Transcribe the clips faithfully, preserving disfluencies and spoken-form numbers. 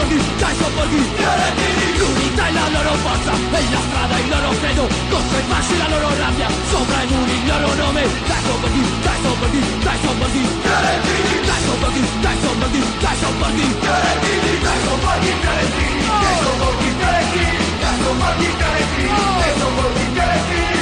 sobborghi, dai sobborghi fiorentini. L'unità è la loro forza e la strada il loro credo, contro i fasci la loro rabbia, sopra i muri il loro nome. Dai sobborghi, dai sobborghi, dai sobborghi fiorentini. Dai sobborghi, dai sobborghi, dai sobborghi fiorentini. Dai sobborghi fiorentini, dai sobborghi fiorentini. Dai sobborghi fiorentini, dai sobborghi fiorentini.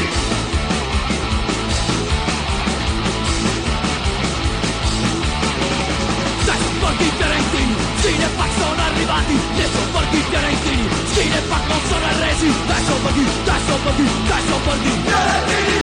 Dai sobborghi fiorentini, Cinefax sono arrivati, dai sobborghi fiorentini, Cinefax non sono arresi. Dai sobborghi, dai sobborghi, dai sobborghi fiorentini.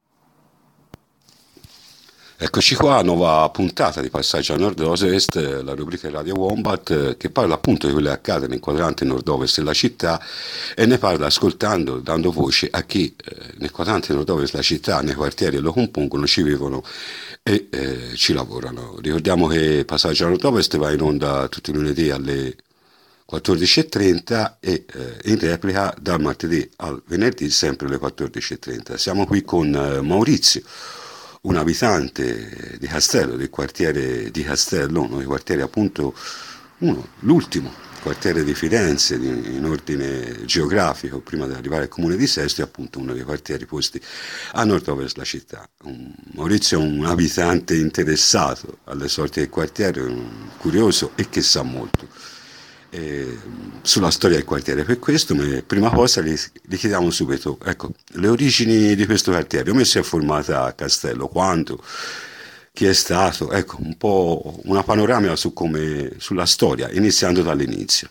Eccoci qua, nuova puntata di Passaggio a Nord-Ovest, la rubrica Radio Wombat che parla appunto di quello che accade nel quadrante nord-ovest della città e ne parla ascoltando, dando voce a chi eh, nel quadrante nord-ovest della città, nei quartieri lo compongono, ci vivono e eh, ci lavorano. Ricordiamo che Passaggio a Nord-Ovest va in onda tutti i lunedì alle quattordici e trenta e eh, in replica dal martedì al venerdì sempre alle quattordici e trenta. Siamo qui con eh, Maurizio, un abitante di Castello, del quartiere di Castello, uno dei quartieri appunto, uno, l'ultimo quartiere di Firenze di, in ordine geografico, prima di arrivare al comune di Sesto, è appunto uno dei quartieri posti a nord-ovest della città. Un, Maurizio è un abitante interessato alle sorti del quartiere, un curioso e che sa molto eh, sulla storia del quartiere. Per questo, me, prima cosa, gli, gli chiediamo subito, ecco, le origini di questo quartiere. Come si è formata a Castello? Quando? Chi è stato? Ecco, un po' una panoramica su come, sulla storia, iniziando dall'inizio.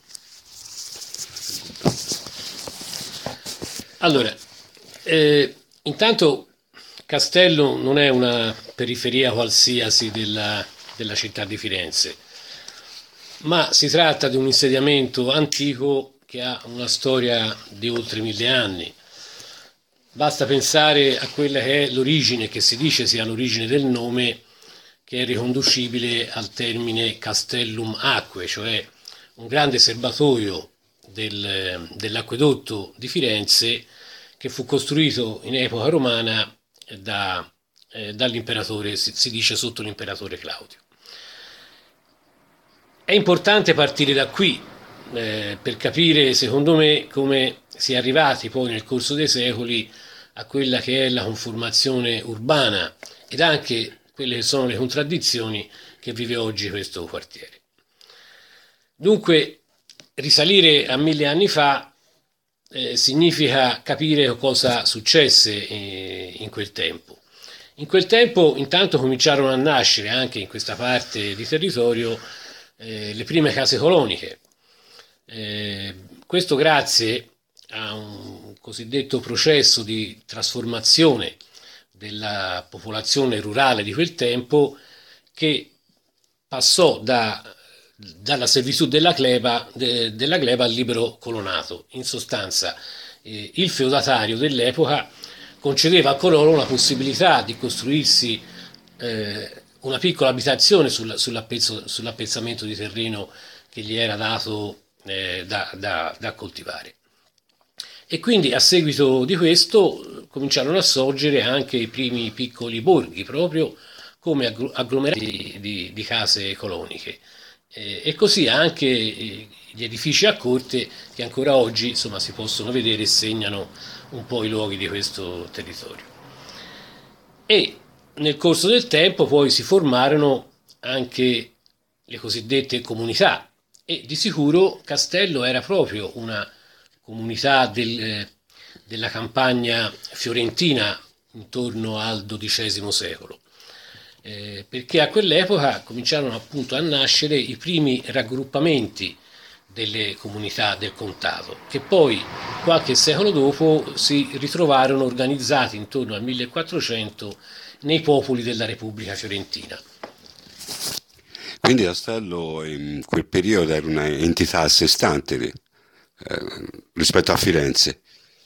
Allora, eh, intanto Castello non è una periferia qualsiasi della, della città di Firenze, ma si tratta di un insediamento antico che ha una storia di oltre mille anni. Basta pensare a quella che è l'origine, che si dice sia l'origine del nome, che è riconducibile al termine Castellum Aquae, cioè un grande serbatoio del, dell'acquedotto di Firenze che fu costruito in epoca romana da, eh, dall'imperatore, si, si dice sotto l'imperatore Claudio. È importante partire da qui eh, per capire, secondo me, come si è arrivati poi nel corso dei secoli a quella che è la conformazione urbana ed anche quelle che sono le contraddizioni che vive oggi questo quartiere. Dunque, risalire a mille anni fa eh, significa capire cosa successe eh, in quel tempo. In quel tempo intanto cominciarono a nascere anche in questa parte di territorio eh, le prime case coloniche. Eh, questo grazie a un cosiddetto processo di trasformazione della popolazione rurale di quel tempo che passò da, dalla servitù della gleba, de, della gleba al libero colonato. In sostanza eh, il feudatario dell'epoca concedeva a coloro la possibilità di costruirsi eh, una piccola abitazione sul, sull'appezzo, sull'appezzamento di terreno che gli era dato eh, da, da, da coltivare. E quindi a seguito di questo cominciarono a sorgere anche i primi piccoli borghi, proprio come agglomerati di, di, di case coloniche. Eh, e così anche gli edifici a corte che ancora oggi insomma, si possono vedere e segnano un po' i luoghi di questo territorio. E nel corso del tempo poi si formarono anche le cosiddette comunità e di sicuro Castello era proprio una comunità del, eh, della campagna fiorentina intorno al dodicesimo secolo, eh, perché a quell'epoca cominciarono appunto a nascere i primi raggruppamenti delle comunità del contato, che poi qualche secolo dopo si ritrovarono organizzati intorno al millequattrocento nei popoli della Repubblica Fiorentina. Quindi Castello in quel periodo era un'entità a sé stante Eh, rispetto a Firenze.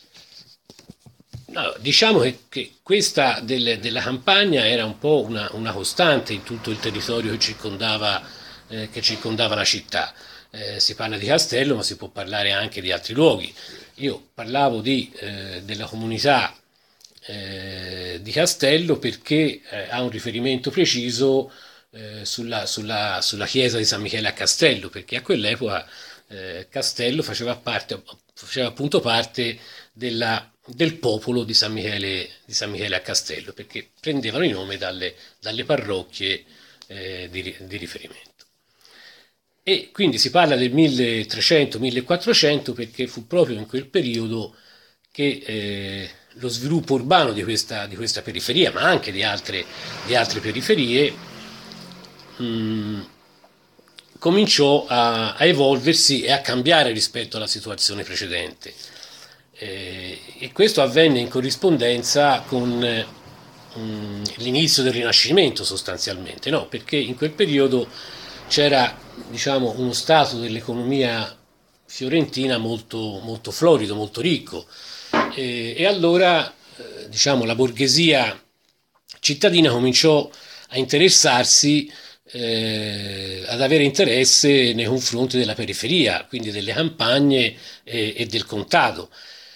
No, diciamo che, che questa del, della campagna era un po' una, una costante in tutto il territorio che circondava, eh, che circondava la città. Eh, si parla di Castello, ma si può parlare anche di altri luoghi. Io parlavo di, eh, della comunità eh, di Castello perché eh, ha un riferimento preciso eh, sulla, sulla, sulla chiesa di San Michele a Castello, perché a quell'epoca eh, Castello faceva parte, faceva appunto parte della, del popolo di San Michele, di San Michele a Castello, perché prendevano il nome dalle, dalle parrocchie eh, di, di riferimento. E quindi si parla del milletrecento millequattrocento perché fu proprio in quel periodo che eh, lo sviluppo urbano di questa, di questa periferia, ma anche di altre, di altre periferie, mh, cominciò a, a evolversi e a cambiare rispetto alla situazione precedente. Eh, e questo avvenne in corrispondenza con eh, mh, l'inizio del Rinascimento sostanzialmente, no? Perché in quel periodo c'era, diciamo, uno stato dell'economia fiorentina molto, molto florido, molto ricco, e, e allora eh, diciamo, la borghesia cittadina cominciò a interessarsi, eh, ad avere interesse nei confronti della periferia, quindi delle campagne e, e del contado,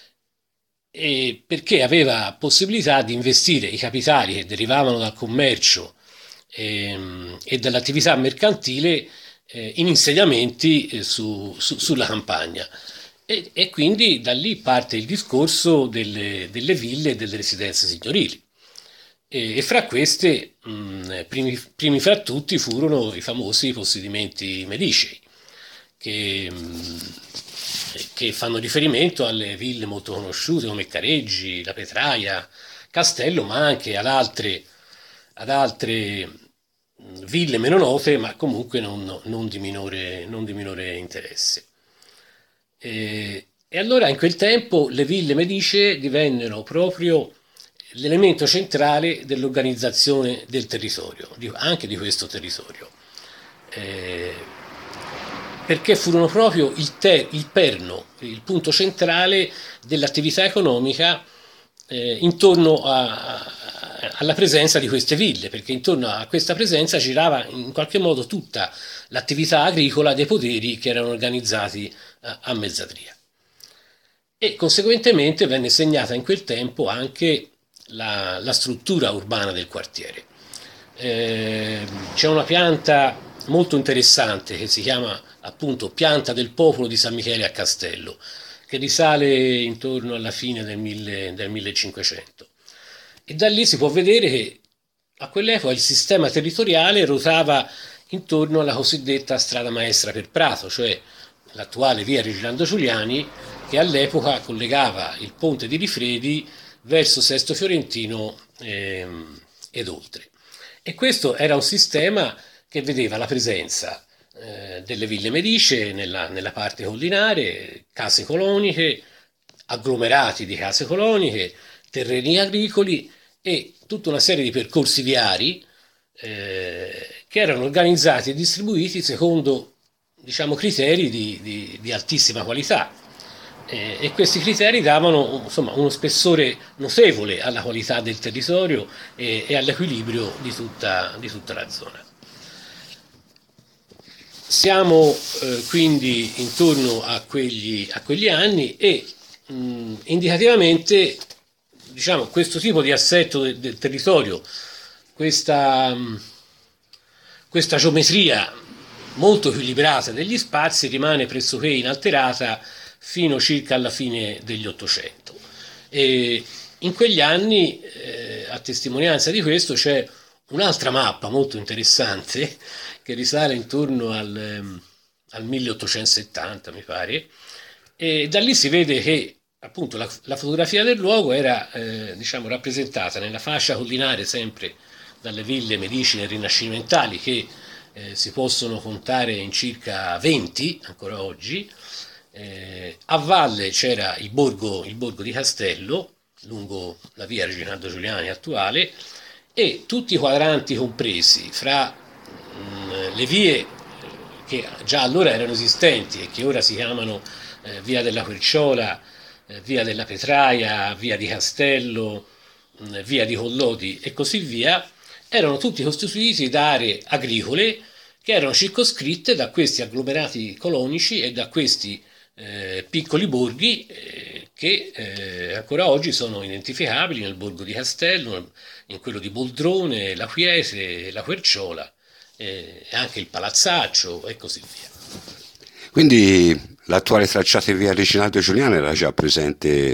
e perché aveva possibilità di investire i capitali che derivavano dal commercio e, e dall'attività mercantile eh, in insediamenti eh, su, su, sulla campagna. E, e quindi da lì parte il discorso delle, delle ville e delle residenze signorili. E, e fra queste, mh, primi, primi fra tutti, furono i famosi possedimenti medicei, che, mh, che fanno riferimento alle ville molto conosciute come Careggi, La Petraia, Castello, ma anche ad altre, ad altre ville meno note, ma comunque non, non, di, minore, non di minore interesse. E, e allora in quel tempo le ville medicee divennero proprio l'elemento centrale dell'organizzazione del territorio, anche di questo territorio, eh, perché furono proprio il, ter, il perno, il punto centrale dell'attività economica eh, intorno a, a, alla presenza di queste ville, perché intorno a questa presenza girava in qualche modo tutta l'attività agricola dei poderi che erano organizzati a, a Mezzadria. E conseguentemente venne segnata in quel tempo anche La, la struttura urbana del quartiere. Eh, c'è una pianta molto interessante che si chiama appunto Pianta del Popolo di San Michele a Castello, che risale intorno alla fine del, mille, del millecinquecento. E da lì si può vedere che a quell'epoca il sistema territoriale ruotava intorno alla cosiddetta strada maestra per Prato, cioè l'attuale via Reginaldo Giuliani, che all'epoca collegava il ponte di Rifredi verso Sesto Fiorentino ehm, ed oltre. E questo era un sistema che vedeva la presenza eh, delle ville medicee nella, nella parte collinare, case coloniche, agglomerati di case coloniche, terreni agricoli e tutta una serie di percorsi viari eh, che erano organizzati e distribuiti secondo, diciamo, criteri di, di, di altissima qualità. E questi criteri davano, insomma, uno spessore notevole alla qualità del territorio e, e all'equilibrio di tutta, di tutta la zona. Siamo eh, quindi intorno a quegli, a quegli anni e mh, indicativamente, diciamo, questo tipo di assetto del, del territorio, questa, mh, questa geometria molto equilibrata degli spazi rimane pressoché inalterata fino circa alla fine degli Ottocento. E in quegli anni, eh, a testimonianza di questo, c'è un'altra mappa molto interessante che risale intorno al, ehm, al milleottocentosettanta, mi pare, e da lì si vede che appunto la, la fotografia del luogo era eh, diciamo, rappresentata nella fascia collinare sempre dalle ville medicine rinascimentali che eh, si possono contare in circa venti ancora oggi. Eh, a valle c'era il borgo, il borgo di Castello, lungo la via Reginaldo Giuliani attuale, e tutti i quadranti compresi fra mh, le vie che già allora erano esistenti e che ora si chiamano eh, via della Querciola, eh, via della Petraia, via di Castello, mh, via di Collodi e così via, erano tutti costituiti da aree agricole che erano circoscritte da questi agglomerati colonici e da questi Eh, piccoli borghi eh, che eh, ancora oggi sono identificabili nel borgo di Castello, in quello di Boldrone, la Quiese, la Querciola, eh, anche il Palazzaccio e così via. Quindi l'attuale tracciato di via Reginaldo Giuliano era già presente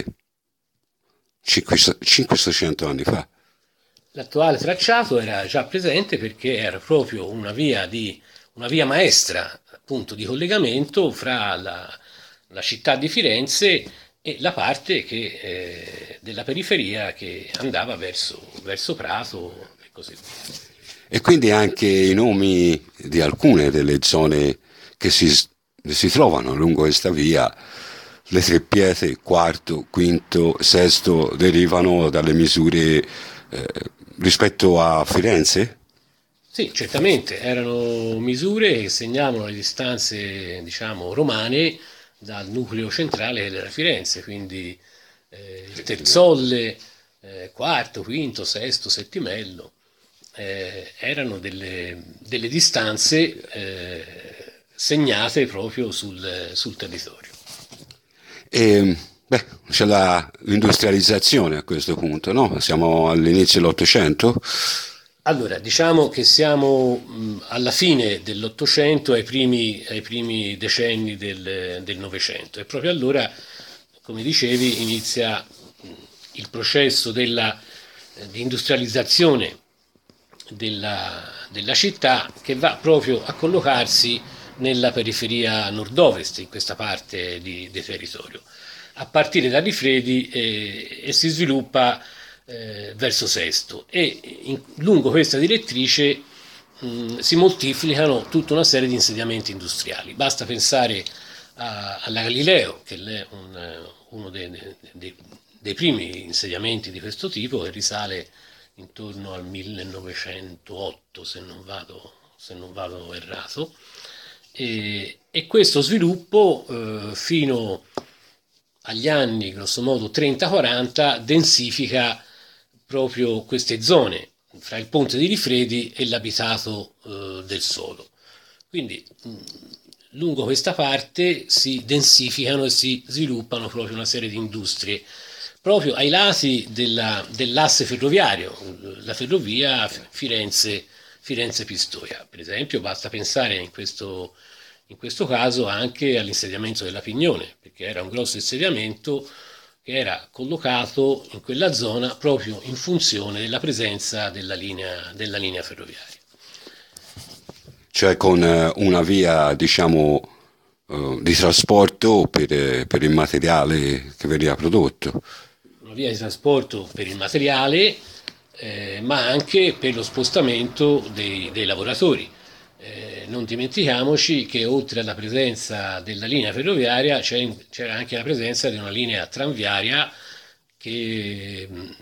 cinquecento anni fa. L'attuale tracciato era già presente perché era proprio una via, di, una via maestra, appunto, di collegamento fra la, la città di Firenze e la parte che, eh, della periferia che andava verso, verso Prato e così via. E quindi anche i nomi di alcune delle zone che si, si trovano lungo questa via, le tre pietre, quarto, quinto, sesto, derivano dalle misure eh, rispetto a Firenze? Sì, certamente, erano misure che segnavano le distanze, diciamo, romane dal nucleo centrale della Firenze, quindi eh, il Terzolle, eh, quarto, quinto, sesto, settimello, eh, erano delle, delle distanze eh, segnate proprio sul, sul territorio. E, beh, c'è la, l'industrializzazione a questo punto, no? Siamo all'inizio dell'Ottocento. Allora, diciamo che siamo mh, alla fine dell'Ottocento, ai primi, ai primi decenni del, del Novecento, e proprio allora, come dicevi, inizia mh, il processo della, eh, di industrializzazione della, della città, che va proprio a collocarsi nella periferia nord-ovest, in questa parte di, di territorio, a partire da Rifredi eh, e si sviluppa eh, verso Sesto, e in, lungo questa direttrice mh, si moltiplicano tutta una serie di insediamenti industriali. Basta pensare a, alla Galileo, che è un, uno dei, dei, dei primi insediamenti di questo tipo, che risale intorno al millenovecentootto, se non vado, se non vado errato, e, e questo sviluppo eh, fino agli anni grosso modo trenta quaranta densifica proprio queste zone fra il ponte di Rifredi e l'abitato eh, del Solo. Quindi mh, lungo questa parte si densificano e si sviluppano proprio una serie di industrie proprio ai lati della, dell'asse ferroviario, la ferrovia Firenze, Firenze-Pistoia. Per esempio, basta pensare in questo, in questo caso anche all'insediamento della Pignone, perché era un grosso insediamento che era collocato in quella zona proprio in funzione della presenza della linea, della linea ferroviaria. Cioè con eh, una via, diciamo, eh, di trasporto per, eh, per il materiale che veniva prodotto. Una via di trasporto per il materiale, eh, ma anche per lo spostamento dei, dei lavoratori. Eh, non dimentichiamoci che oltre alla presenza della linea ferroviaria c'era anche la presenza di una linea tranviaria che mh,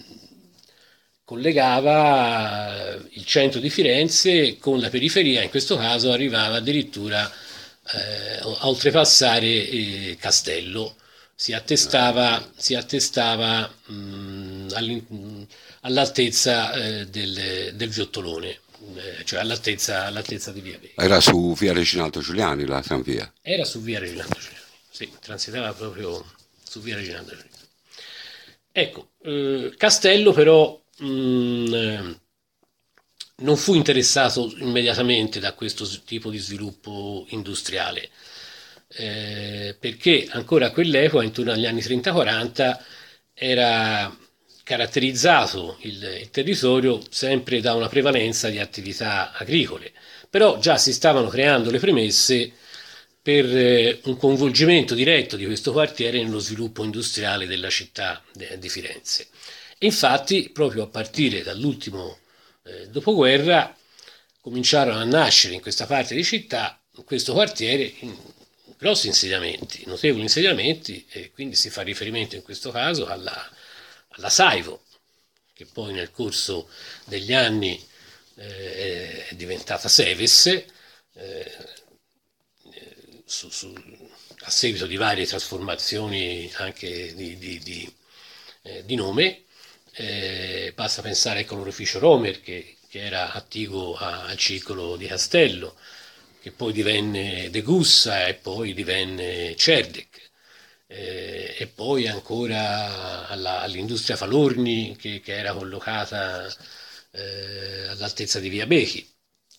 collegava il centro di Firenze con la periferia, in questo caso arrivava addirittura eh, a oltrepassare eh, Castello. Si attestava, si attestava mh, all'altezza eh, del, del Viottolone, eh, cioè all'altezza, all'altezza di Via Veii. Era su via Reginaldo Giuliani la tranvia? Era su Via Reginaldo Giuliani, sì, transitava proprio su Via Reginaldo Giuliani. Ecco, eh, Castello però mh, eh, non fu interessato immediatamente da questo tipo di sviluppo industriale. Eh, perché ancora a quell'epoca, intorno agli anni trenta quaranta, era caratterizzato il, il territorio sempre da una prevalenza di attività agricole, però già si stavano creando le premesse per eh, un coinvolgimento diretto di questo quartiere nello sviluppo industriale della città de, di Firenze. E infatti, proprio a partire dall'ultimo eh, dopoguerra, cominciarono a nascere in questa parte di città, in questo quartiere, in, grossi insediamenti, notevoli insediamenti, e quindi si fa riferimento in questo caso alla, alla Saivo, che poi nel corso degli anni eh, è diventata Seves, eh, su, su, a seguito di varie trasformazioni anche di, di, di, eh, di nome. Eh, basta pensare al colorificio Romer, che, che era attiguo a, al circolo di Castello, che poi divenne De Gussa e poi divenne Cerdec, eh, e poi ancora alla, all'industria Falorni che, che era collocata eh, all'altezza di Via Bechi.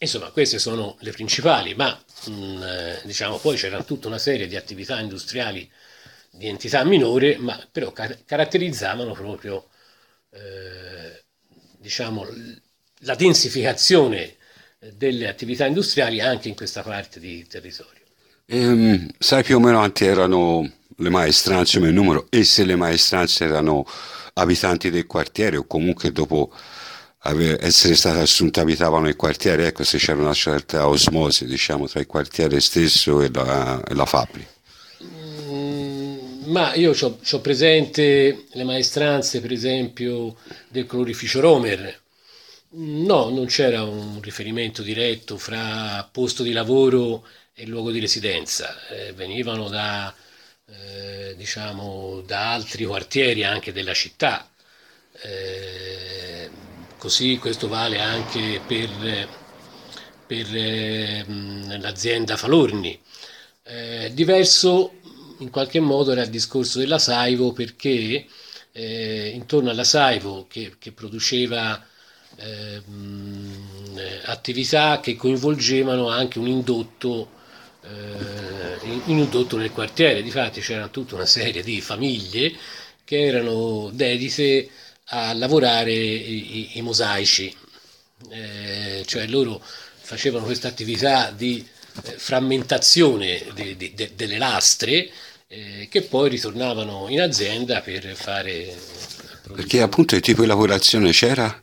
Insomma, queste sono le principali, ma mh, eh, diciamo, poi c'era tutta una serie di attività industriali di entità minore, ma però car- caratterizzavano proprio eh, diciamo, la densificazione delle attività industriali anche in questa parte di territorio. Ehm, sai più o meno quanti erano le maestranze come numero e se le maestranze erano abitanti del quartiere o comunque dopo ave- essere state assunte abitavano nel quartiere, ecco se c'era una certa osmosi diciamo tra il quartiere stesso e la, e la fabbrica. Mm, ma io ho presente le maestranze, per esempio, del colorificio Romer. No, non c'era un riferimento diretto fra posto di lavoro e luogo di residenza. Eh, venivano da, eh, diciamo, da altri quartieri anche della città. Eh, così questo vale anche per, per eh, mh, l'azienda Falorni. Eh, diverso in qualche modo era il discorso della Saivo perché eh, intorno alla Saivo che, che produceva eh, mh, attività che coinvolgevano anche un indotto, eh, un indotto nel quartiere. Difatti c'era tutta una serie di famiglie che erano dedite a lavorare i, i, i mosaici, eh, cioè loro facevano questa attività di eh, frammentazione de, de, de, delle lastre eh, che poi ritornavano in azienda per fare Perché appunto il tipo di lavorazione c'era?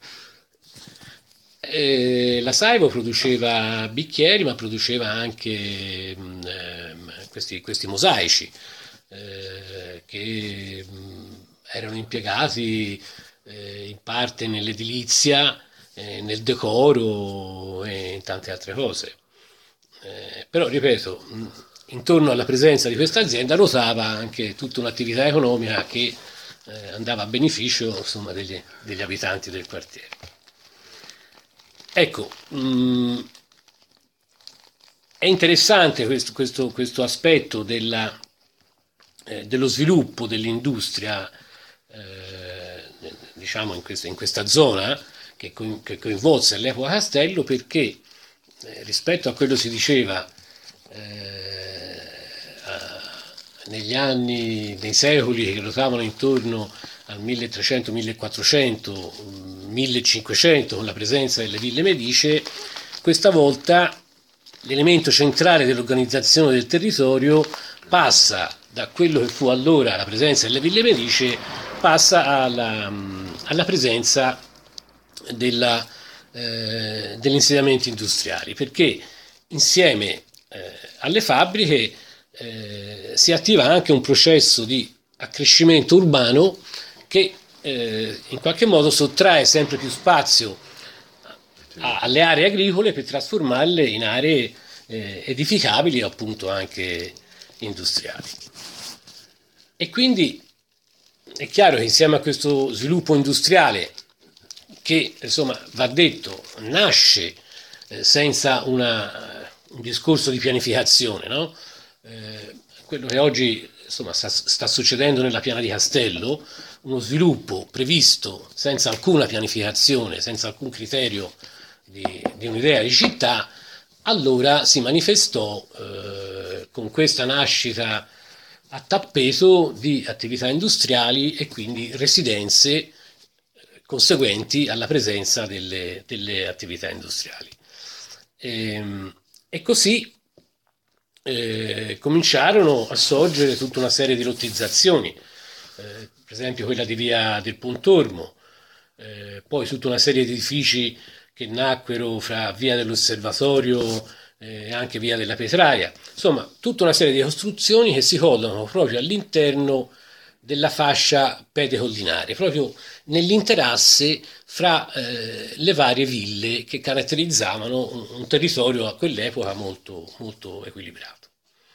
Eh, la Saivo produceva bicchieri, ma produceva anche mh, ehm, questi, questi mosaici eh, che mh, erano impiegati eh, in parte nell'edilizia, eh, nel decoro e in tante altre cose. Eh, però, ripeto, mh, intorno alla presenza di questa azienda ruotava anche tutta un'attività economica che eh, andava a beneficio, insomma, degli, degli abitanti del quartiere. Ecco, mh, è interessante questo, questo, questo aspetto della, eh, dello sviluppo dell'industria, eh, diciamo in questa, in questa zona che, co- che coinvolse all'epoca Castello, perché eh, rispetto a quello si diceva eh, a- negli anni, nei secoli che ruotavano intorno al milletrecento, millequattrocento, millecinquecento con la presenza delle ville medicee, questa volta l'elemento centrale dell'organizzazione del territorio passa da quello che fu allora la presenza delle ville medicee, passa alla, alla presenza della, eh, degli insediamenti industriali, perché insieme eh, alle fabbriche eh, si attiva anche un processo di accrescimento urbano che eh, in qualche modo sottrae sempre più spazio a, alle aree agricole per trasformarle in aree eh, edificabili e appunto anche industriali. E quindi è chiaro che insieme a questo sviluppo industriale che insomma va detto nasce eh, senza una, un discorso di pianificazione, no? Eh, quello che oggi insomma, sta, sta succedendo nella Piana di Castello, uno sviluppo previsto senza alcuna pianificazione, senza alcun criterio di, di un'idea di città, allora si manifestò eh, con questa nascita a tappeto di attività industriali e quindi residenze conseguenti alla presenza delle, delle attività industriali. E, e così eh, cominciarono a sorgere tutta una serie di lottizzazioni, eh, per esempio quella di Via del Pontormo, eh, poi tutta una serie di edifici che nacquero fra Via dell'Osservatorio e anche Via della Petraia, insomma tutta una serie di costruzioni che si collocano proprio all'interno della fascia pedecollinare, proprio nell'interasse fra eh, le varie ville che caratterizzavano un, un territorio a quell'epoca molto, molto equilibrato.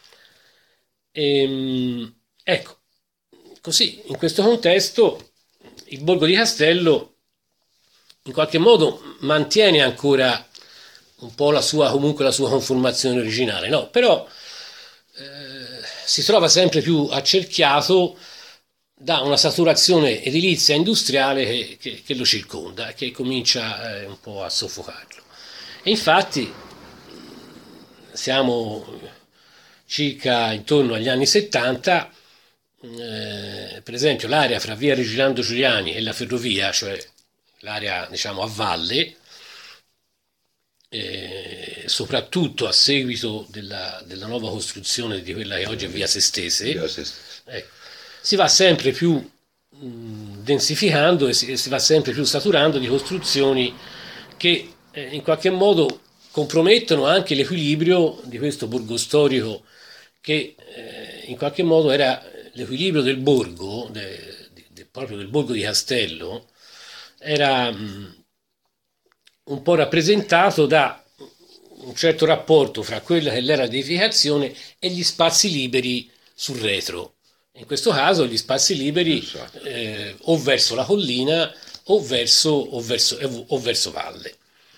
E, ecco, così in questo contesto il Borgo di Castello in qualche modo mantiene ancora un po' la sua, comunque la sua conformazione originale, no? Però eh, si trova sempre più accerchiato da una saturazione edilizia industriale che, che, che lo circonda e che comincia eh, un po' a soffocarlo. E infatti siamo circa intorno agli anni settanta, eh, per esempio l'area fra via Reginaldo Giuliani e la ferrovia, cioè l'area diciamo a valle, eh, soprattutto a seguito della, della nuova costruzione di quella che oggi è via Sestese, ecco, si va sempre più mh, densificando e si, e si va sempre più saturando di costruzioni che eh, in qualche modo compromettono anche l'equilibrio di questo borgo storico che eh, in qualche modo era l'equilibrio del borgo, de, de, de, proprio del borgo di Castello, era mh, un po' rappresentato da un certo rapporto fra quella che era l'edificazione e gli spazi liberi sul retro. In questo caso gli spazi liberi eh, o verso la collina o verso, o verso, o verso valle.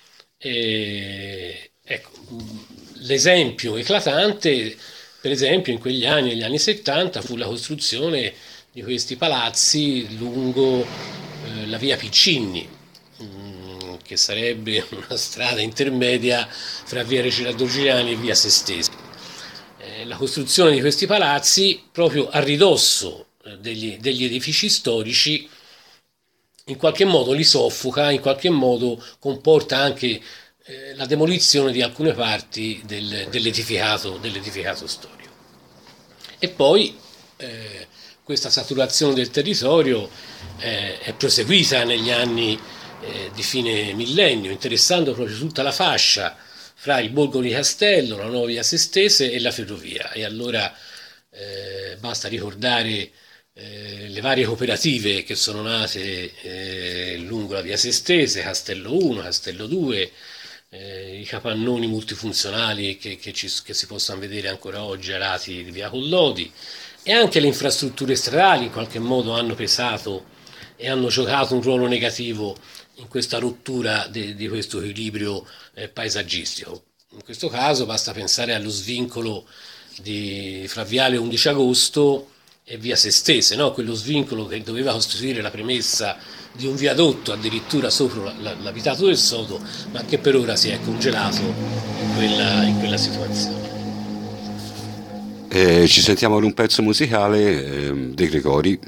E, ecco, l'esempio eclatante, per esempio, in quegli anni, negli anni settanta, fu la costruzione di questi palazzi lungo eh, la via Piccinni, mh, che sarebbe una strada intermedia fra via Reginaldo Giuliani e via Sestese. Eh, la costruzione di questi palazzi, proprio a ridosso eh, degli, degli edifici storici, in qualche modo li soffoca, in qualche modo comporta anche eh, la demolizione di alcune parti del, dell'edificato, dell'edificato storico. E poi eh, questa saturazione del territorio eh, è proseguita negli anni eh, di fine millennio, interessando proprio tutta la fascia fra il borgo di Castello, la nuova via Sestese e la ferrovia. E allora eh, basta ricordare Eh, le varie cooperative che sono nate eh, lungo la via Sestese, Castello uno, Castello due, eh, i capannoni multifunzionali che, che, ci, che si possono vedere ancora oggi arati di via Collodi, e anche le infrastrutture stradali in qualche modo hanno pesato e hanno giocato un ruolo negativo in questa rottura de, di questo equilibrio eh, paesaggistico. In questo caso basta pensare allo svincolo di, fra viale undici agosto e via Sestese, no? Quello svincolo che doveva costituire la premessa di un viadotto addirittura sopra l'abitato del Soto, ma che per ora si è congelato in quella, in quella situazione. Eh, ci sentiamo con un pezzo musicale eh, De Gregori.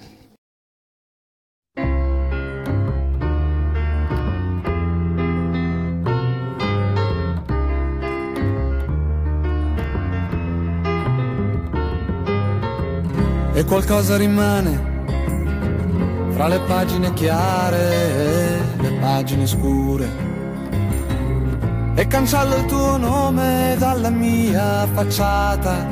E qualcosa rimane fra le pagine chiare e le pagine scure, e cancello il tuo nome dalla mia facciata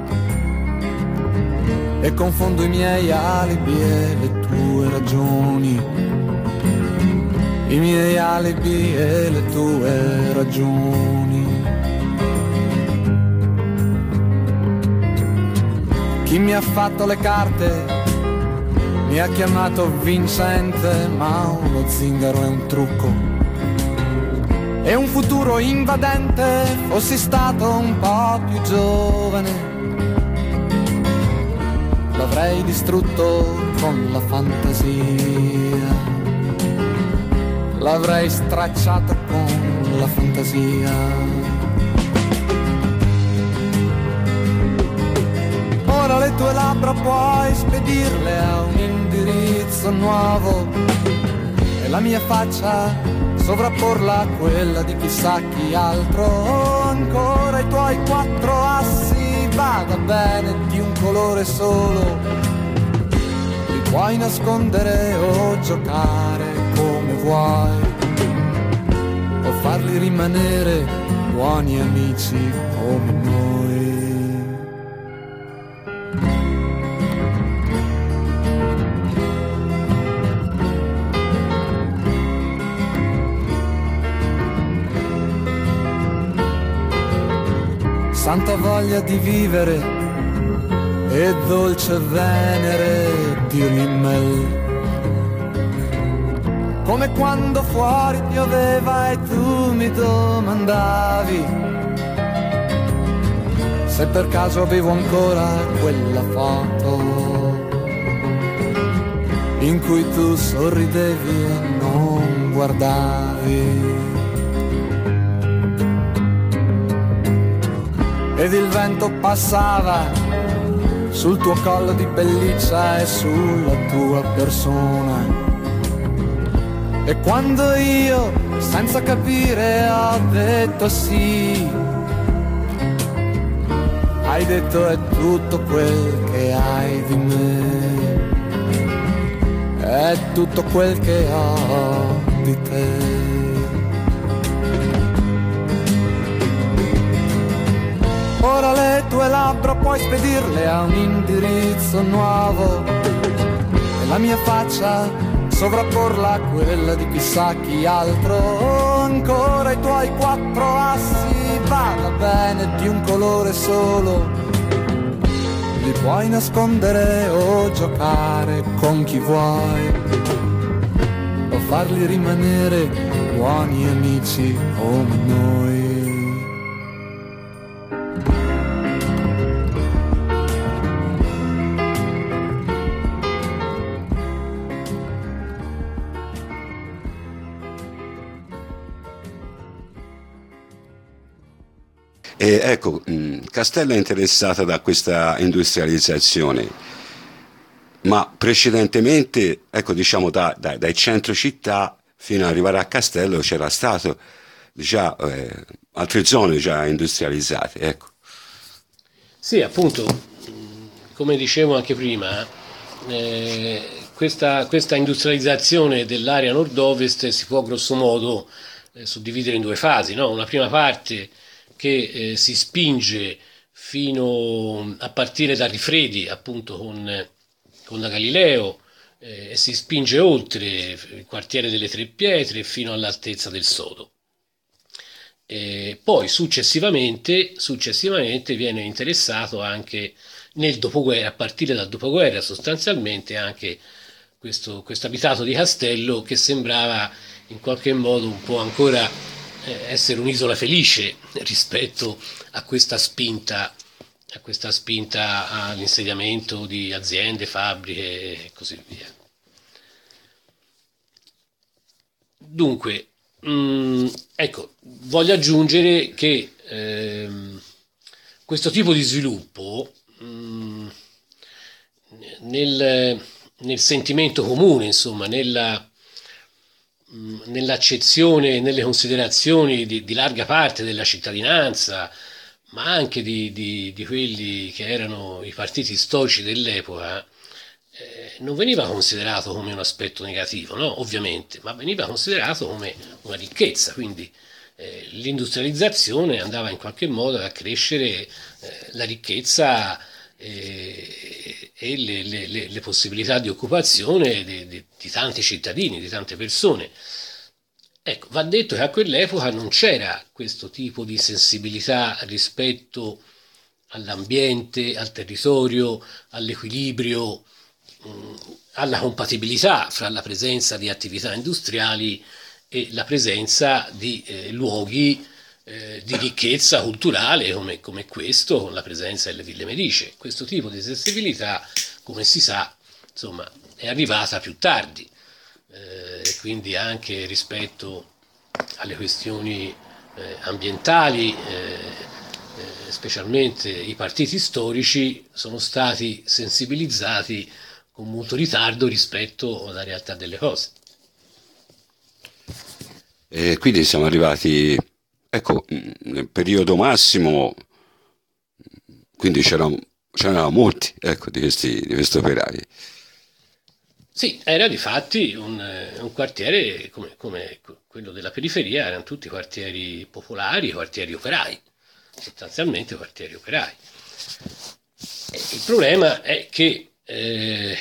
e confondo i miei alibi e le tue ragioni, i miei alibi e le tue ragioni. Chi mi ha fatto le carte mi ha chiamato vincente, ma uno zingaro è un trucco e un futuro invadente. Fossi stato un po' più giovane, l'avrei distrutto con la fantasia, l'avrei stracciato con la fantasia. Ora le tue labbra puoi spedirle a un indirizzo nuovo e la mia faccia sovrapporla a quella di chissà chi altro. Ancora i tuoi quattro assi, vada bene, di un colore solo, li puoi nascondere o giocare come vuoi, o farli rimanere buoni amici come noi. Santa voglia di vivere e dolce venere di rimmel, come quando fuori pioveva e tu mi domandavi se per caso avevo ancora quella foto in cui tu sorridevi e non guardavi. ed il vento passava sul tuo collo di pelliccia e sulla tua persona. E quando io, senza capire, ho detto sì, hai detto è tutto quel che hai di me, è tutto quel che ho di te. Ora le tue labbra puoi spedirle a un indirizzo nuovo e la mia faccia sovrapporla a quella di chissà chi altro. Ancora i tuoi quattro assi, vada bene, di un colore solo, li puoi nascondere o giocare con chi vuoi, o farli rimanere buoni amici come noi. E ecco, Castello è interessata da questa industrializzazione, ma precedentemente, ecco, diciamo da, da, dai centro città fino ad arrivare a Castello c'era stato già eh, altre zone già industrializzate, ecco. Sì, appunto, come dicevo anche prima, eh, questa, questa industrializzazione dell'area nord-ovest si può grosso modo eh, suddividere in due fasi, no? Una prima parte che eh, si spinge fino a partire da Rifredi, appunto con, con la Galileo, eh, e si spinge oltre il quartiere delle Tre Pietre fino all'altezza del Sodo. E poi successivamente, successivamente viene interessato anche nel dopoguerra, a partire dal dopoguerra sostanzialmente, anche questo, questo abitato di Castello, che sembrava in qualche modo un po' ancora essere un'isola felice rispetto a questa spinta, a questa spinta all'insediamento di aziende, fabbriche e così via. Dunque, mh, ecco, voglio aggiungere che ehm, questo tipo di sviluppo mh, nel, nel sentimento comune, insomma, nella nell'accezione, nelle considerazioni di, di larga parte della cittadinanza, ma anche di, di, di quelli che erano i partiti storici dell'epoca, eh, non veniva considerato come un aspetto negativo, no? Ovviamente, ma veniva considerato come una ricchezza, quindi eh, l'industrializzazione andava in qualche modo ad accrescere eh, la ricchezza e, e le, le, le possibilità di occupazione di, di, di tanti cittadini, di tante persone. Ecco, va detto che a quell'epoca non c'era questo tipo di sensibilità rispetto all'ambiente, al territorio, all'equilibrio, mh, alla compatibilità fra la presenza di attività industriali e la presenza di eh, luoghi eh, di ricchezza culturale come, come questo, con la presenza delle Ville Medicee. Questo tipo di sensibilità, come si sa, insomma, è arrivata più tardi, eh, quindi anche rispetto alle questioni eh, ambientali, eh, eh, specialmente i partiti storici sono stati sensibilizzati con molto ritardo rispetto alla realtà delle cose. E quindi siamo arrivati, ecco, nel periodo massimo, quindi c'erano, c'erano molti, ecco, di questi, di questi operai. Sì, era di fatti un, un quartiere come, come quello della periferia, erano tutti quartieri popolari, quartieri operai, sostanzialmente quartieri operai. E il problema è che eh,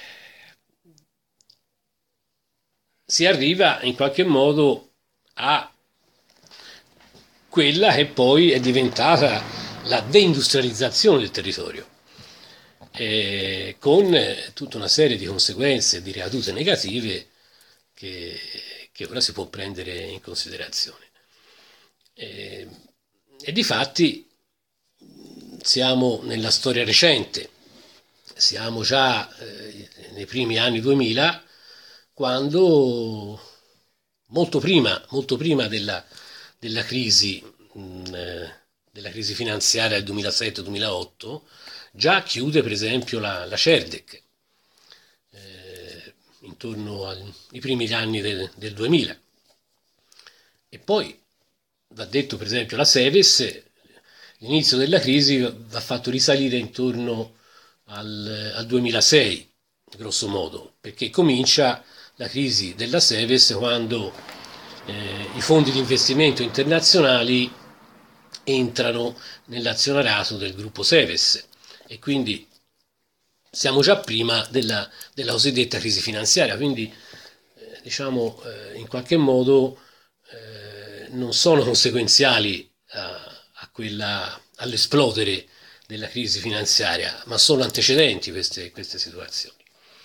si arriva in qualche modo a quella che poi è diventata la deindustrializzazione del territorio, eh, con tutta una serie di conseguenze e di ricadute negative che, che ora si può prendere in considerazione. Eh, e difatti siamo nella storia recente, siamo già eh, nei primi anni duemila, quando molto prima, molto prima della, della crisi mh, della crisi finanziaria del duemilasette duemilaotto, già chiude per esempio la, la Cerdec, eh, intorno ai primi anni del, del duemila. E poi va detto per esempio la Seves, l'inizio della crisi va fatto risalire intorno al, al duemilasei, grosso modo, perché comincia la crisi della Seves quando eh, i fondi di investimento internazionali entrano nell'azionariato del gruppo Seves e quindi siamo già prima della, della cosiddetta crisi finanziaria, quindi eh, diciamo eh, in qualche modo eh, non sono conseguenziali a, a quella, all'esplodere della crisi finanziaria, ma sono antecedenti queste, queste situazioni.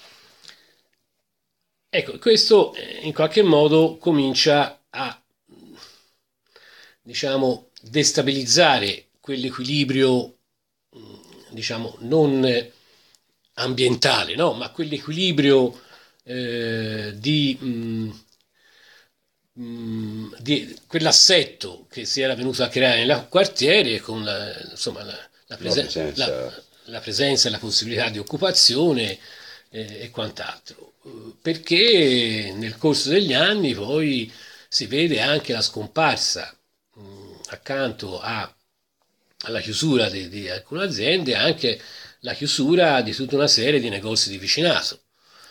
Ecco, questo in qualche modo comincia a, diciamo, destabilizzare quell'equilibrio, diciamo, non ambientale, no? Ma quell'equilibrio eh, di, mh, mh, di quell'assetto che si era venuto a creare nel quartiere con la, insomma, la, la, presen- la, presenza. La, la presenza e la possibilità di occupazione eh, e quant'altro. Perché nel corso degli anni poi si vede anche la scomparsa mh, accanto a, alla chiusura di, di alcune aziende, anche la chiusura di tutta una serie di negozi di vicinato.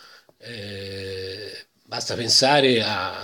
Eh, basta pensare a,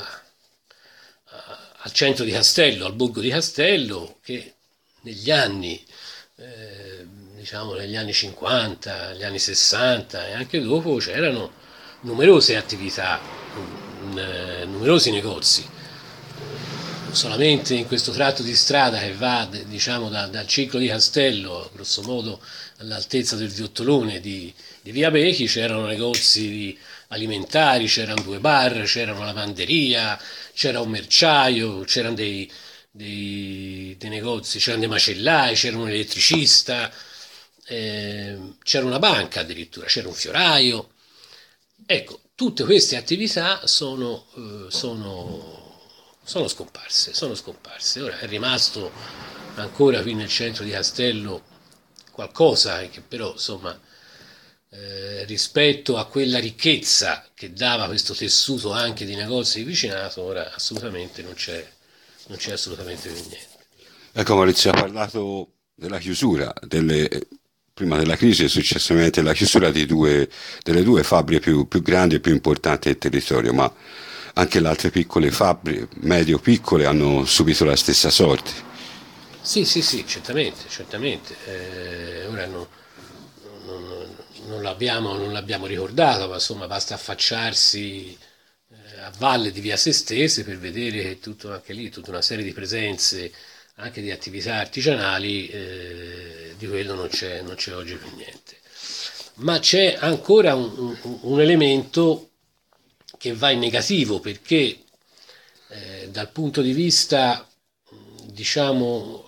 a, al centro di Castello, al borgo di Castello, che negli anni eh, diciamo negli anni cinquanta, negli anni sessanta e anche dopo c'erano numerose attività, numerosi negozi. Solamente in questo tratto di strada che va diciamo da, dal Circolo di Castello, grosso modo all'altezza del viottolone di, di Via Bechi, c'erano negozi alimentari, c'erano due bar, c'era una lavanderia, c'era un merciaio, c'erano dei, dei, dei negozi, c'erano dei macellai, c'era un elettricista, eh, c'era una banca addirittura, c'era un fioraio. Ecco, tutte queste attività sono, eh, sono, sono scomparse, sono scomparse. Ora è rimasto ancora qui nel centro di Castello qualcosa che però, insomma, eh, rispetto a quella ricchezza che dava questo tessuto anche di negozi di vicinato, ora assolutamente non c'è, non c'è assolutamente più niente. Ecco, Maurizio ha parlato della chiusura delle... Prima della crisi e successivamente la chiusura di due, delle due fabbriche più, più grandi e più importanti del territorio, ma anche le altre piccole fabbriche, medio-piccole, hanno subito la stessa sorte. Sì, sì, sì, certamente, certamente. Eh, ora no, non, non, l'abbiamo, non l'abbiamo ricordato, ma insomma basta affacciarsi eh, a valle di Via Sestese per vedere che tutto, anche lì tutta una serie di presenze, anche di attività artigianali, eh, di quello non c'è, non c'è oggi più niente. Ma c'è ancora un, un, un elemento che va in negativo, perché eh, dal punto di vista, diciamo,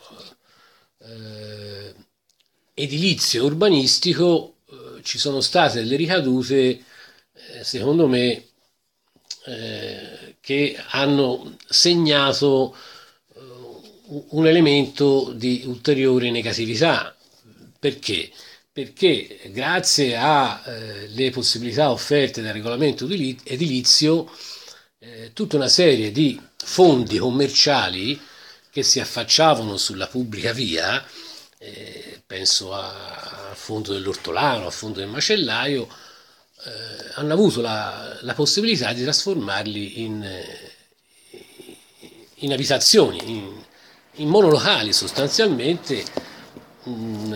eh, edilizio e urbanistico, eh, ci sono state delle ricadute, eh, secondo me, eh, che hanno segnato un elemento di ulteriore negatività. Perché? Perché grazie alle eh, possibilità offerte dal regolamento edilizio, eh, tutta una serie di fondi commerciali che si affacciavano sulla pubblica via, eh, penso al fondo dell'ortolano, al fondo del macellaio, eh, hanno avuto la, la possibilità di trasformarli in, in abitazioni, in, in monolocali sostanzialmente, mh,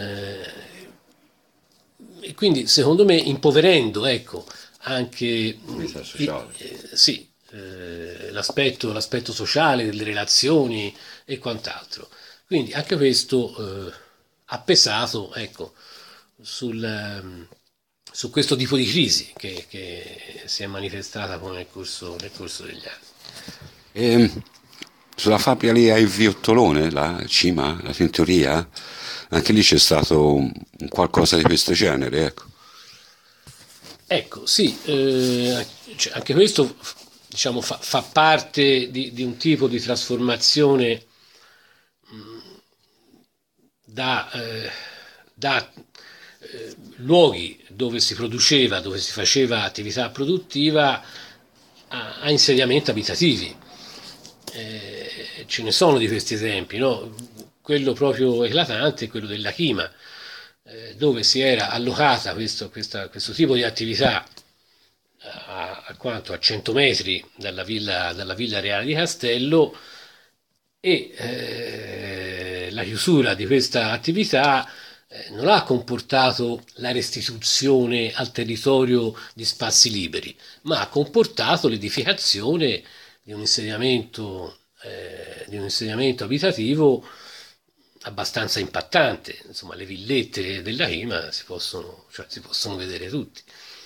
e quindi secondo me impoverendo, ecco, anche vita sociale. Eh, sì, eh, l'aspetto, l'aspetto sociale delle relazioni e quant'altro. Quindi anche questo eh, ha pesato, ecco, sul, um, su questo tipo di crisi che, che si è manifestata poi nel corso, nel corso degli anni. E sulla fabbrica lì ai Viottolone, la cima, la tintoria, anche lì c'è stato un qualcosa di questo genere, ecco. Ecco, sì, eh, anche questo, diciamo, fa, fa parte di, di un tipo di trasformazione mh, da, eh, da eh, luoghi dove si produceva, dove si faceva attività produttiva a, a insediamenti abitativi. Eh, ce ne sono di questi esempi, no? Quello proprio eclatante è quello della Chima, eh, dove si era allocata questo, questa, questo tipo di attività a, a quanto a cento metri dalla villa, dalla villa reale di Castello, e eh, la chiusura di questa attività eh, non ha comportato la restituzione al territorio di spazi liberi, ma ha comportato l'edificazione di un insediamento, eh, di un insediamento abitativo abbastanza impattante. Insomma, le villette della Chima si possono, cioè, si possono vedere tutti.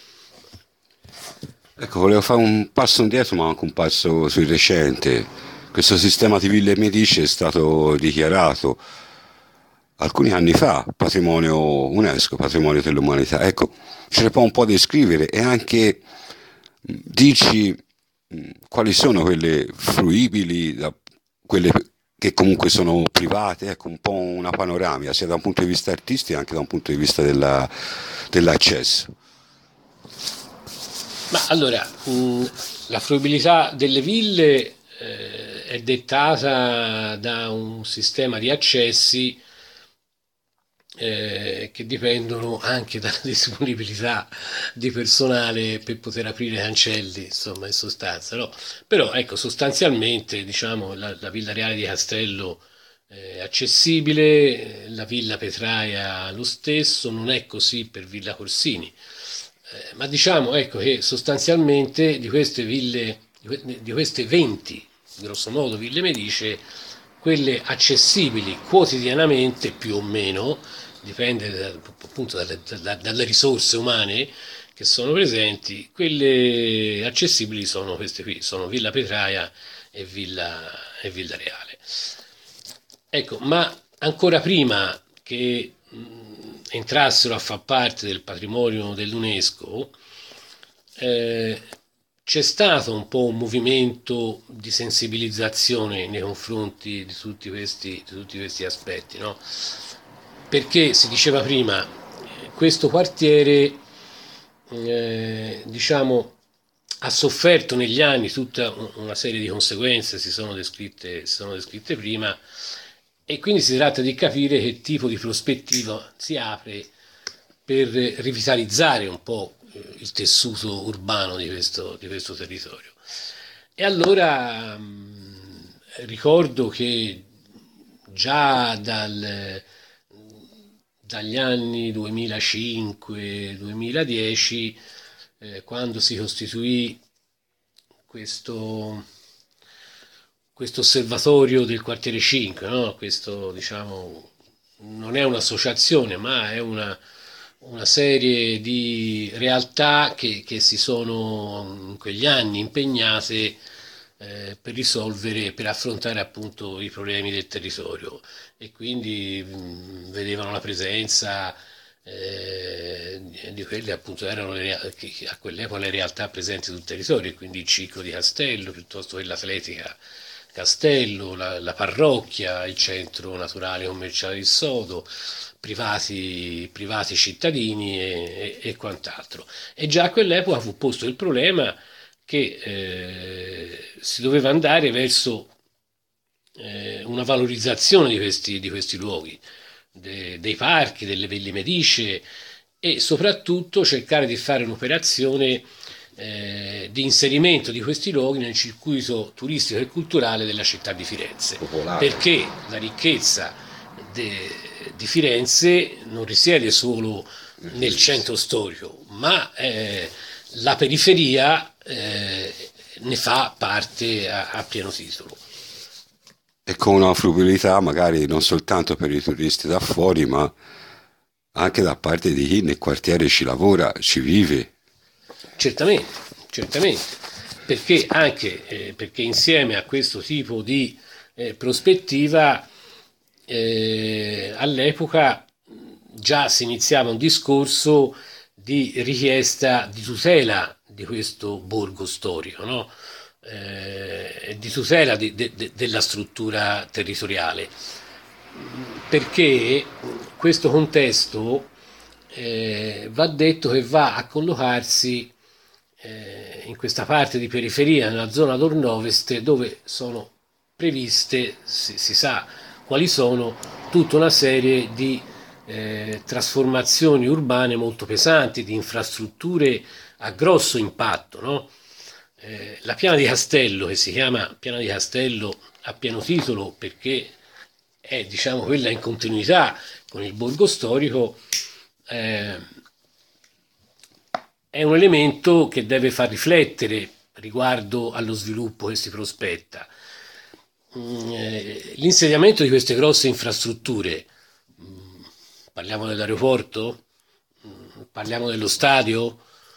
Ecco, volevo fare un passo indietro, ma anche un passo sul recente. Questo sistema di ville Medici è stato dichiarato alcuni anni fa patrimonio UNESCO, patrimonio dell'umanità. Ecco, ce ne può un po' descrivere e anche dici quali sono quelle fruibili, da, quelle che comunque sono private, ecco, un po' una panoramica, sia da un punto di vista artistico e anche da un punto di vista della, dell'accesso. Ma allora, mh, la fruibilità delle ville eh, è dettata da un sistema di accessi eh, che dipendono anche dalla disponibilità di personale per poter aprire cancelli, insomma, in sostanza, no? Però, ecco, sostanzialmente, diciamo, la, la Villa Reale di Castello è accessibile, la Villa Petraia lo stesso, non è così per Villa Corsini. Eh, ma diciamo, ecco, che sostanzialmente di queste ville, di queste venti, grosso modo, ville Medici, quelle accessibili quotidianamente più o meno, dipende da, appunto dalle, da, dalle risorse umane che sono presenti, quelle accessibili sono queste qui, sono Villa Petraia e Villa, e Villa Reale. Ecco, ma ancora prima che entrassero a far parte del patrimonio dell'UNESCO, eh, c'è stato un po' un movimento di sensibilizzazione nei confronti di tutti questi, di tutti questi aspetti, no? Perché si diceva prima, questo quartiere eh, diciamo, ha sofferto negli anni tutta una serie di conseguenze, si sono descritte, si sono descritte prima, e quindi si tratta di capire che tipo di prospettiva si apre per rivitalizzare un po' il tessuto urbano di questo, di questo territorio. E allora mh, ricordo che già dal, dagli anni duemilacinque duemiladieci, eh, quando si costituì questo questo osservatorio del quartiere cinque, no? Questo, diciamo, non è un'associazione, ma è una, una serie di realtà che, che si sono in quegli anni impegnate eh, per risolvere, per affrontare appunto i problemi del territorio, e quindi mh, vedevano la presenza eh, di quelle appunto erano le, che a quell'epoca le realtà presenti sul territorio, e quindi il ciclo di Castello piuttosto che l'atletica Castello, la, la parrocchia, il centro naturale commerciale del Sodo, privati, privati cittadini e, e, e quant'altro. E già a quell'epoca fu posto il problema che eh, si doveva andare verso eh, una valorizzazione di questi, di questi luoghi, de, dei parchi, delle ville Medici, e soprattutto cercare di fare un'operazione Eh, di inserimento di questi luoghi nel circuito turistico e culturale della città di Firenze. Popolare. Perché la ricchezza de, di Firenze non risiede solo nel centro storico, ma eh, la periferia eh, ne fa parte a, a pieno titolo. E con una fruibilità magari non soltanto per i turisti da fuori, ma anche da parte di chi nel quartiere ci lavora, ci vive. Certamente, certamente, perché anche eh, perché insieme a questo tipo di eh, prospettiva eh, all'epoca già si iniziava un discorso di richiesta di tutela di questo borgo storico, no? Eh, di tutela di, de, de, della struttura territoriale. perché questo contesto eh, va detto che va a collocarsi eh, in questa parte di periferia, nella zona nord-ovest, dove sono previste, si, si sa quali sono, tutta una serie di eh, trasformazioni urbane molto pesanti, di infrastrutture a grosso impatto, no? Eh, la Piana di Castello, che si chiama Piana di Castello a pieno titolo perché è, diciamo, quella in continuità con il borgo storico, eh, è un elemento che deve far riflettere riguardo allo sviluppo che si prospetta. Mm, eh, l'insediamento di queste grosse infrastrutture, mm, parliamo dell'aeroporto, mm, parliamo dello stadio,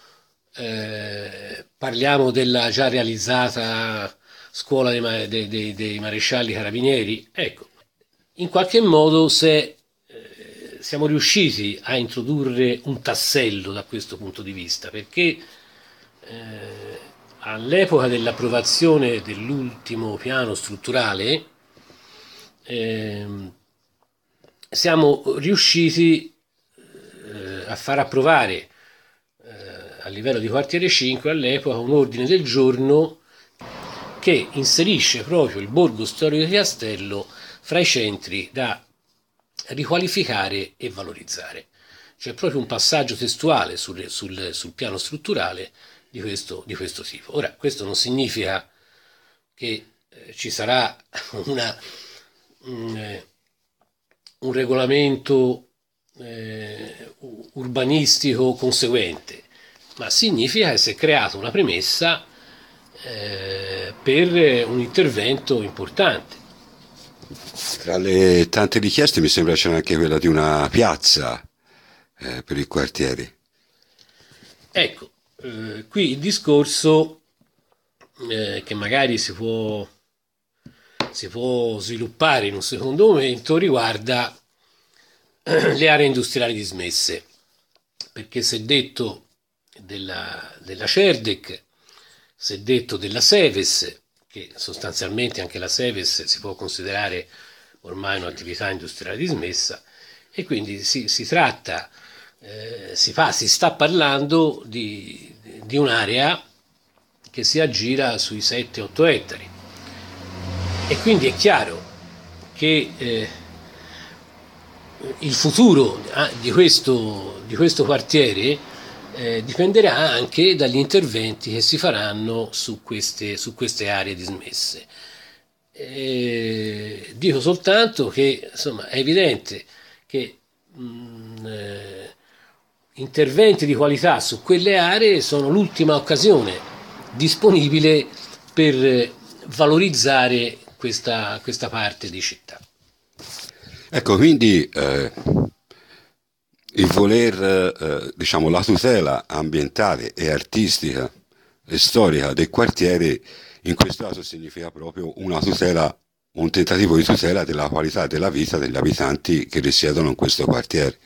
eh, parliamo della già realizzata scuola dei, dei, dei, dei marescialli carabinieri, ecco, in qualche modo se eh, siamo riusciti a introdurre un tassello da questo punto di vista, perché eh, all'epoca dell'approvazione dell'ultimo piano strutturale eh, siamo riusciti eh, a far approvare eh, a livello di quartiere cinque all'epoca un ordine del giorno che inserisce proprio il borgo storico di Castello fra i centri da riqualificare e valorizzare. C'è proprio un passaggio testuale sul, sul, sul piano strutturale di questo, di questo tipo. Ora, questo non significa che eh, ci sarà una, un, eh, un regolamento eh, urbanistico conseguente, ma significa che si è creata una premessa eh, per un intervento importante. Tra le tante richieste mi sembra c'è anche quella di una piazza eh, per il quartiere. Ecco, eh, qui il discorso eh, che magari si può, si può sviluppare in un secondo momento riguarda eh, le aree industriali dismesse, perché si è detto della, della Cerdec, si è detto della Seves, che sostanzialmente anche la Seves si può considerare ormai un'attività industriale dismessa, e quindi si, si tratta, eh, si, fa, si sta parlando di, di un'area che si aggira sui sette otto ettari, e quindi è chiaro che eh, il futuro ah, di, questo, di questo quartiere eh, dipenderà anche dagli interventi che si faranno su queste, su queste aree dismesse. Eh, dico soltanto che insomma è evidente che mh, eh, interventi di qualità su quelle aree sono l'ultima occasione disponibile per valorizzare questa, questa parte di città. Ecco, quindi eh, il voler, eh, diciamo, la tutela ambientale e artistica e storica del quartiere in questo caso significa proprio una tutela, un tentativo di tutela della qualità della vita degli abitanti che risiedono in questo quartiere.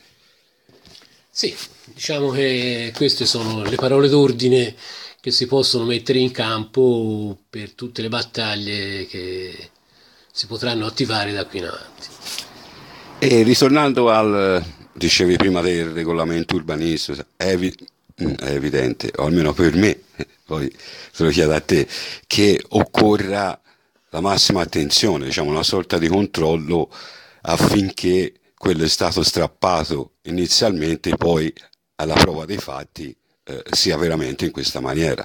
Sì, diciamo che queste sono le parole d'ordine che si possono mettere in campo per tutte le battaglie che si potranno attivare da qui in avanti. E ritornando al, dicevi prima del regolamento urbanistico, è, evi- è evidente, o almeno per me, poi se lo chiedo a te, che occorra la massima attenzione, diciamo una sorta di controllo affinché quello è stato strappato inizialmente poi alla prova dei fatti eh, sia veramente in questa maniera.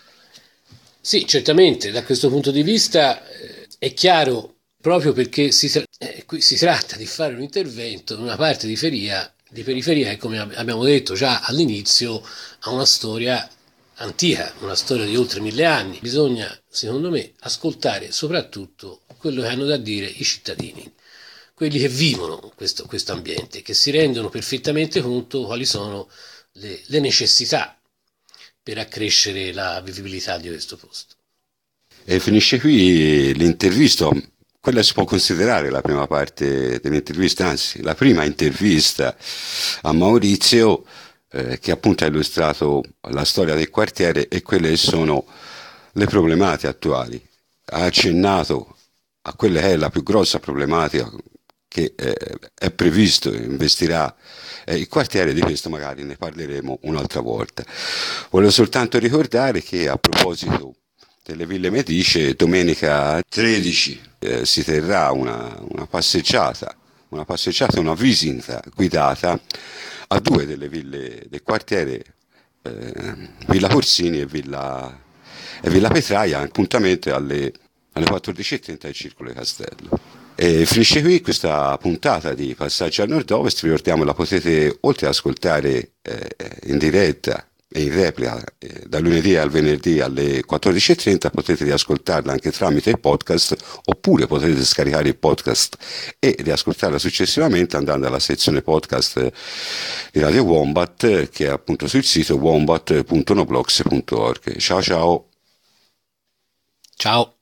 Sì, certamente, da questo punto di vista eh, è chiaro, proprio perché si, tra- eh, qui si tratta di fare un intervento in una parte di periferia, di periferia che, come abbiamo detto già all'inizio, ha una storia antica, una storia di oltre mille anni. Bisogna, secondo me, ascoltare soprattutto quello che hanno da dire i cittadini, quelli che vivono questo, questo ambiente, che si rendono perfettamente conto quali sono le, le necessità per accrescere la vivibilità di questo posto. E finisce qui l'intervista, quella si può considerare la prima parte dell'intervista, anzi la prima intervista a Maurizio, eh, che appunto ha illustrato la storia del quartiere e quelle sono le problematiche attuali. Ha accennato a quella che è la più grossa problematica che eh, è previsto, investirà eh, il quartiere, di questo magari ne parleremo un'altra volta. Volevo soltanto ricordare che a proposito delle Ville Medici, domenica tredici eh, si terrà una, una passeggiata, una passeggiata, una visita guidata a due delle ville del quartiere, eh, Villa Corsini e Villa, e Villa Petraia, appuntamento alle, alle quattordici e trenta al Circolo di Castello. E finisce qui questa puntata di Passaggio al Nord-Ovest. Ricordiamo, la potete, oltre ad ascoltare eh, in diretta e in replica eh, dal lunedì al venerdì alle quattordici e trenta, potete riascoltarla anche tramite il podcast, oppure potete scaricare il podcast e riascoltarla successivamente andando alla sezione podcast di Radio Wombat, che è appunto sul sito wombat punto noblogs punto org. Ciao ciao. Ciao.